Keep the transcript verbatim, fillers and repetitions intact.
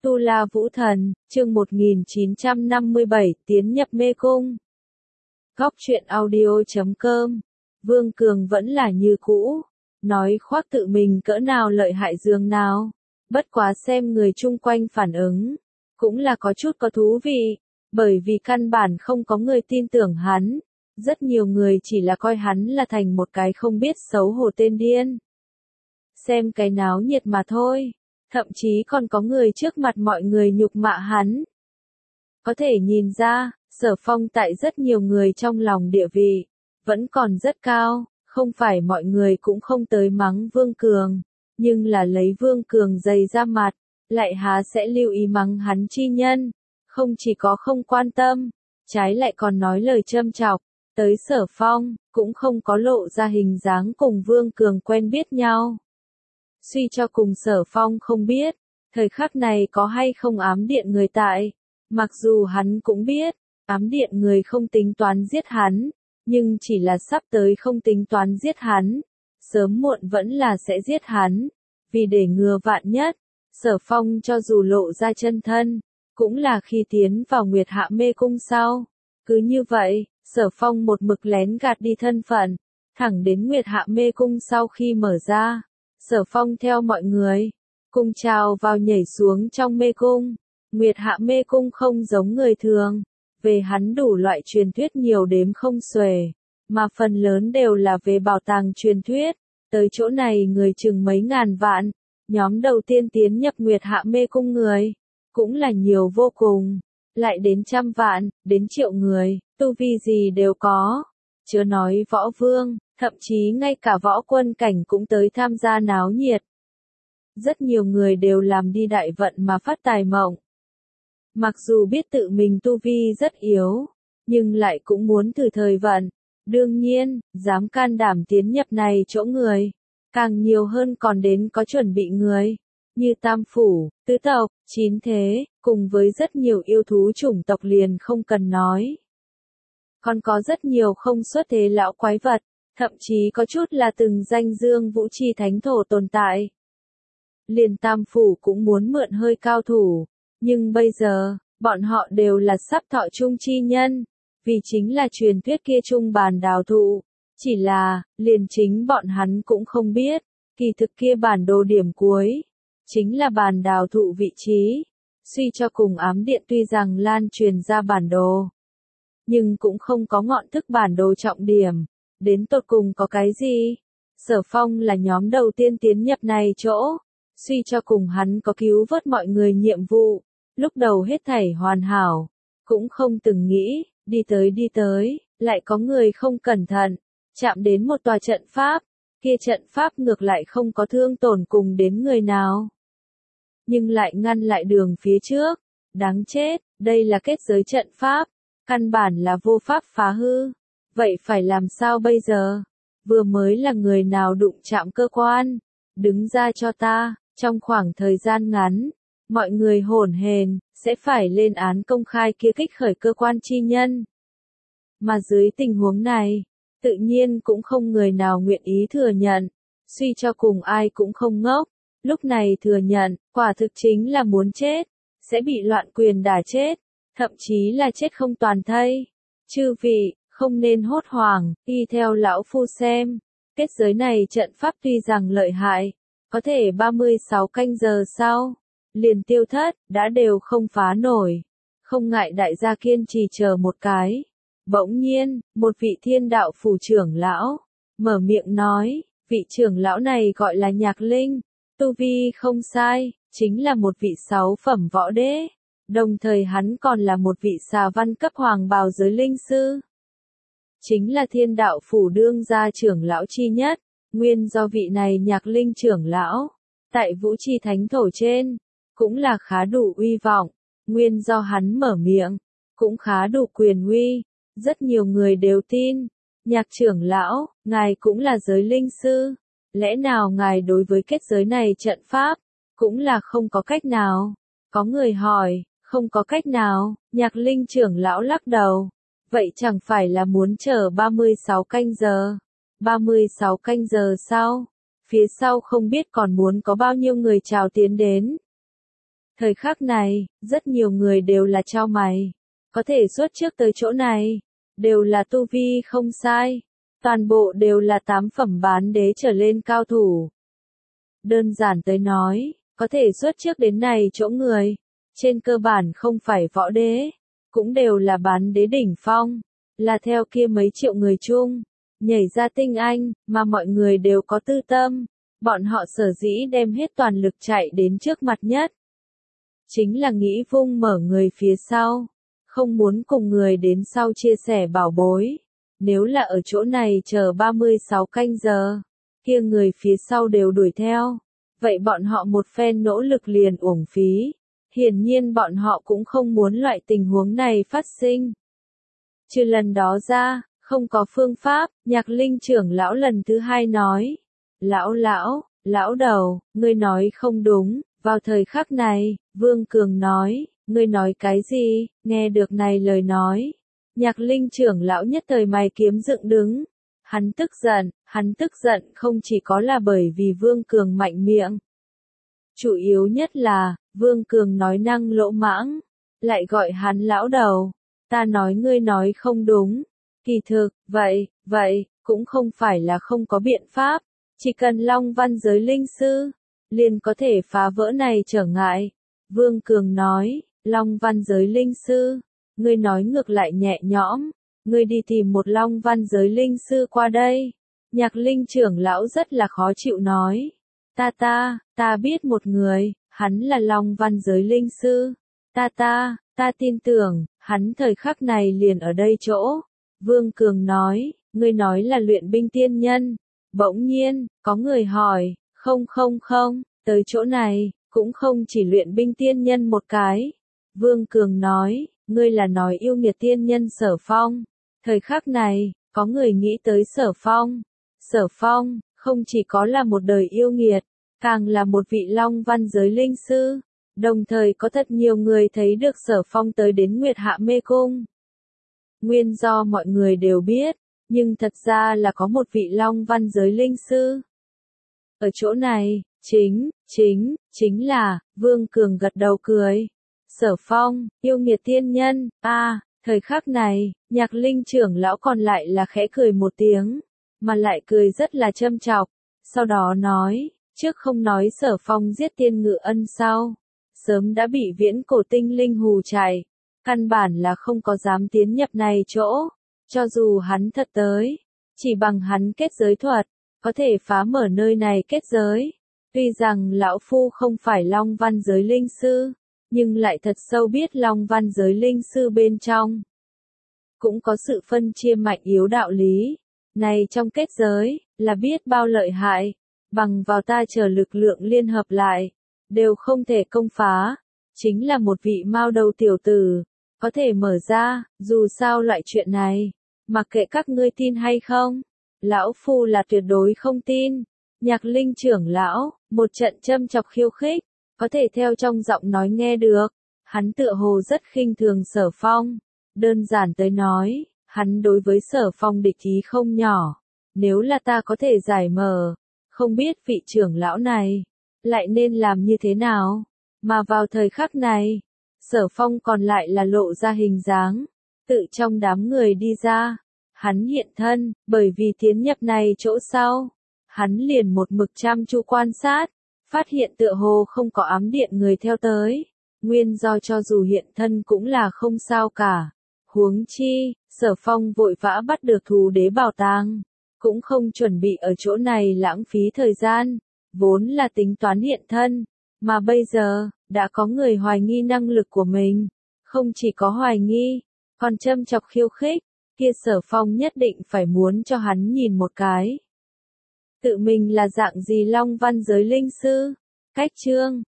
Tu La Vũ Thần, chương một nghìn chín trăm năm mươi bảy, tiến nhập mê cung. Góc truyện audio chấm com. Vương Cường vẫn là như cũ, nói khoác tự mình cỡ nào lợi hại dường nào, bất quá xem người chung quanh phản ứng, cũng là có chút có thú vị, bởi vì căn bản không có người tin tưởng hắn, rất nhiều người chỉ là coi hắn là thành một cái không biết xấu hổ tên điên. Xem cái náo nhiệt mà thôi. Thậm chí còn có người trước mặt mọi người nhục mạ hắn. Có thể nhìn ra, Sở Phong tại rất nhiều người trong lòng địa vị, vẫn còn rất cao, không phải mọi người cũng không tới mắng Vương Cường, nhưng là lấy Vương Cường dày ra mặt, lại há sẽ lưu ý mắng hắn chi nhân, không chỉ có không quan tâm, trái lại còn nói lời châm chọc, tới Sở Phong, cũng không có lộ ra hình dáng cùng Vương Cường quen biết nhau. Suy cho cùng Sở Phong không biết, thời khắc này có hay không ám điện người tại, mặc dù hắn cũng biết, ám điện người không tính toán giết hắn, nhưng chỉ là sắp tới không tính toán giết hắn, sớm muộn vẫn là sẽ giết hắn, vì để ngừa vạn nhất, Sở Phong cho dù lộ ra chân thân, cũng là khi tiến vào Nguyệt Hạ mê cung sau. Cứ như vậy, Sở Phong một mực lén gạt đi thân phận, thẳng đến Nguyệt Hạ mê cung sau khi mở ra. Sở Phong theo mọi người, cùng chào vào nhảy xuống trong mê cung. Nguyệt Hạ mê cung không giống người thường, về hắn đủ loại truyền thuyết nhiều đếm không xuể, mà phần lớn đều là về bảo tàng truyền thuyết, tới chỗ này người chừng mấy ngàn vạn, nhóm đầu tiên tiến nhập Nguyệt Hạ mê cung người, cũng là nhiều vô cùng, lại đến trăm vạn, đến triệu người, tu vi gì đều có, chớ nói võ vương. Thậm chí ngay cả võ quân cảnh cũng tới tham gia náo nhiệt. Rất nhiều người đều làm đi đại vận mà phát tài mộng. Mặc dù biết tự mình tu vi rất yếu, nhưng lại cũng muốn thử thời vận. Đương nhiên, dám can đảm tiến nhập này chỗ người, càng nhiều hơn còn đến có chuẩn bị người, như Tam Phủ, Tứ Tộc, Chín Thế, cùng với rất nhiều yêu thú chủng tộc liền không cần nói. Còn có rất nhiều không xuất thế lão quái vật. Thậm chí có chút là từng danh dương vũ chi thánh thổ tồn tại. Liền Tam Phủ cũng muốn mượn hơi cao thủ, nhưng bây giờ, bọn họ đều là sắp thọ chung chi nhân, vì chính là truyền thuyết kia chung bàn đào thụ. Chỉ là, liền chính bọn hắn cũng không biết, kỳ thực kia bản đồ điểm cuối, chính là bàn đào thụ vị trí. Suy cho cùng ám điện tuy rằng lan truyền ra bản đồ, nhưng cũng không có ngọn thức bản đồ trọng điểm. Đến tột cùng có cái gì? Sở Phong là nhóm đầu tiên tiến nhập này chỗ, suy cho cùng hắn có cứu vớt mọi người nhiệm vụ, lúc đầu hết thảy hoàn hảo, cũng không từng nghĩ, đi tới đi tới, lại có người không cẩn thận, chạm đến một tòa trận pháp, kia trận pháp ngược lại không có thương tổn cùng đến người nào, nhưng lại ngăn lại đường phía trước, đáng chết, đây là kết giới trận pháp, căn bản là vô pháp phá hư. Vậy phải làm sao bây giờ? Vừa mới là người nào đụng chạm cơ quan? Đứng ra cho ta, trong khoảng thời gian ngắn, mọi người hỗn hển, sẽ phải lên án công khai kia kích khởi cơ quan chi nhân. Mà dưới tình huống này, tự nhiên cũng không người nào nguyện ý thừa nhận, suy cho cùng ai cũng không ngốc, lúc này thừa nhận, quả thực chính là muốn chết, sẽ bị loạn quyền đả chết, thậm chí là chết không toàn thây. Chư vị, không nên hốt hoảng, y theo lão phu xem, kết giới này trận pháp tuy rằng lợi hại, có thể ba mươi sáu canh giờ sau, liền tiêu thất, đã đều không phá nổi, không ngại đại gia kiên trì chờ một cái. Bỗng nhiên, một vị thiên đạo phủ trưởng lão, mở miệng nói, vị trưởng lão này gọi là Nhạc Linh, tu vi không sai, chính là một vị sáu phẩm võ đế, đồng thời hắn còn là một vị xà văn cấp hoàng bào giới linh sư. Chính là thiên đạo phủ đương gia trưởng lão chi nhất, nguyên do vị này Nhạc Linh trưởng lão, tại vũ chi thánh thổ trên, cũng là khá đủ uy vọng, nguyên do hắn mở miệng, cũng khá đủ quyền uy, rất nhiều người đều tin, Nhạc trưởng lão, ngài cũng là giới linh sư, lẽ nào ngài đối với kết giới này trận pháp, cũng là không có cách nào, có người hỏi, không có cách nào, Nhạc Linh trưởng lão lắc đầu. Vậy chẳng phải là muốn chờ ba mươi sáu canh giờ. ba mươi sáu canh giờ sau, phía sau không biết còn muốn có bao nhiêu người chào tiến đến. Thời khắc này, rất nhiều người đều là chau mày. Có thể xuất trước tới chỗ này, đều là tu vi không sai. Toàn bộ đều là tám phẩm bán đế trở lên cao thủ. Đơn giản tới nói, có thể xuất trước đến này chỗ người, trên cơ bản không phải võ đế, cũng đều là bán đế đỉnh phong, là theo kia mấy triệu người chung, nhảy ra tinh anh, mà mọi người đều có tư tâm, bọn họ sở dĩ đem hết toàn lực chạy đến trước mặt nhất. Chính là nghĩ vung mở người phía sau, không muốn cùng người đến sau chia sẻ bảo bối. Nếu là ở chỗ này chờ ba mươi sáu canh giờ, kia người phía sau đều đuổi theo, vậy bọn họ một phen nỗ lực liền uổng phí. Hiển nhiên bọn họ cũng không muốn loại tình huống này phát sinh. Trừ lần đó ra, không có phương pháp, Nhạc Linh trưởng lão lần thứ hai nói. Lão lão, lão đầu, ngươi nói không đúng, vào thời khắc này, Vương Cường nói, ngươi nói cái gì, nghe được này lời nói. Nhạc Linh trưởng lão nhất thời mày kiếm dựng đứng. Hắn tức giận, hắn tức giận không chỉ có là bởi vì Vương Cường mạnh miệng. Chủ yếu nhất là, Vương Cường nói năng lỗ mãng, lại gọi hắn lão đầu. Ta nói ngươi nói không đúng. Kỳ thực, vậy, vậy, cũng không phải là không có biện pháp. Chỉ cần Long Văn giới linh sư, liền có thể phá vỡ này trở ngại. Vương Cường nói, Long Văn giới linh sư, ngươi nói ngược lại nhẹ nhõm, ngươi đi tìm một Long Văn giới linh sư qua đây. Nhạc Linh trưởng lão rất là khó chịu nói, ta ta, ta biết một người, hắn là Long Văn giới linh sư, ta ta, ta tin tưởng, hắn thời khắc này liền ở đây chỗ. Vương Cường nói, ngươi nói là luyện binh tiên nhân. Bỗng nhiên, có người hỏi, không không không, tới chỗ này, cũng không chỉ luyện binh tiên nhân một cái. Vương Cường nói, ngươi là nói yêu nghiệt tiên nhân Sở Phong. Thời khắc này, có người nghĩ tới Sở Phong. Sở Phong, không chỉ có là một đời yêu nghiệt, càng là một vị Long Văn giới linh sư. Đồng thời có thật nhiều người thấy được Sở Phong tới đến Nguyệt Hạ Mê Cung. Nguyên do mọi người đều biết, nhưng thật ra là có một vị Long Văn giới linh sư. Ở chỗ này, chính, chính, chính là, Vương Cường gật đầu cười. Sở Phong, yêu nghiệt tiên nhân, a à, thời khắc này, Nhạc Linh trưởng lão còn lại là khẽ cười một tiếng, mà lại cười rất là châm chọc. Sau đó nói, trước không nói Sở Phong giết tiên ngự ân sau, sớm đã bị viễn cổ tinh linh hù chạy, căn bản là không có dám tiến nhập này chỗ. Cho dù hắn thật tới, chỉ bằng hắn kết giới thuật, có thể phá mở nơi này kết giới. Tuy rằng lão phu không phải Long Văn giới linh sư, nhưng lại thật sâu biết Long Văn giới linh sư bên trong. Cũng có sự phân chia mạnh yếu đạo lý. Này trong kết giới, là biết bao lợi hại, bằng vào ta chờ lực lượng liên hợp lại, đều không thể công phá. Chính là một vị mao đầu tiểu tử, có thể mở ra, dù sao loại chuyện này, mặc kệ các ngươi tin hay không, lão phu là tuyệt đối không tin. Nhạc Linh trưởng lão, một trận châm chọc khiêu khích, có thể theo trong giọng nói nghe được, hắn tựa hồ rất khinh thường Sở Phong. Đơn giản tới nói, hắn đối với Sở Phong địch ý không nhỏ. Nếu là ta có thể giải mở, không biết vị trưởng lão này, lại nên làm như thế nào. Mà vào thời khắc này, Sở Phong còn lại là lộ ra hình dáng, tự trong đám người đi ra. Hắn hiện thân, bởi vì tiến nhập này chỗ sau, hắn liền một mực chăm chú quan sát, phát hiện tựa hồ không có ám điện người theo tới. Nguyên do cho dù hiện thân cũng là không sao cả. Huống chi, Sở Phong vội vã bắt được thú đế bảo tàng, cũng không chuẩn bị ở chỗ này lãng phí thời gian, vốn là tính toán hiện thân, mà bây giờ, đã có người hoài nghi năng lực của mình, không chỉ có hoài nghi, còn châm chọc khiêu khích, kia Sở Phong nhất định phải muốn cho hắn nhìn một cái. Tự mình là dạng gì Long Văn giới linh sư? Cách chương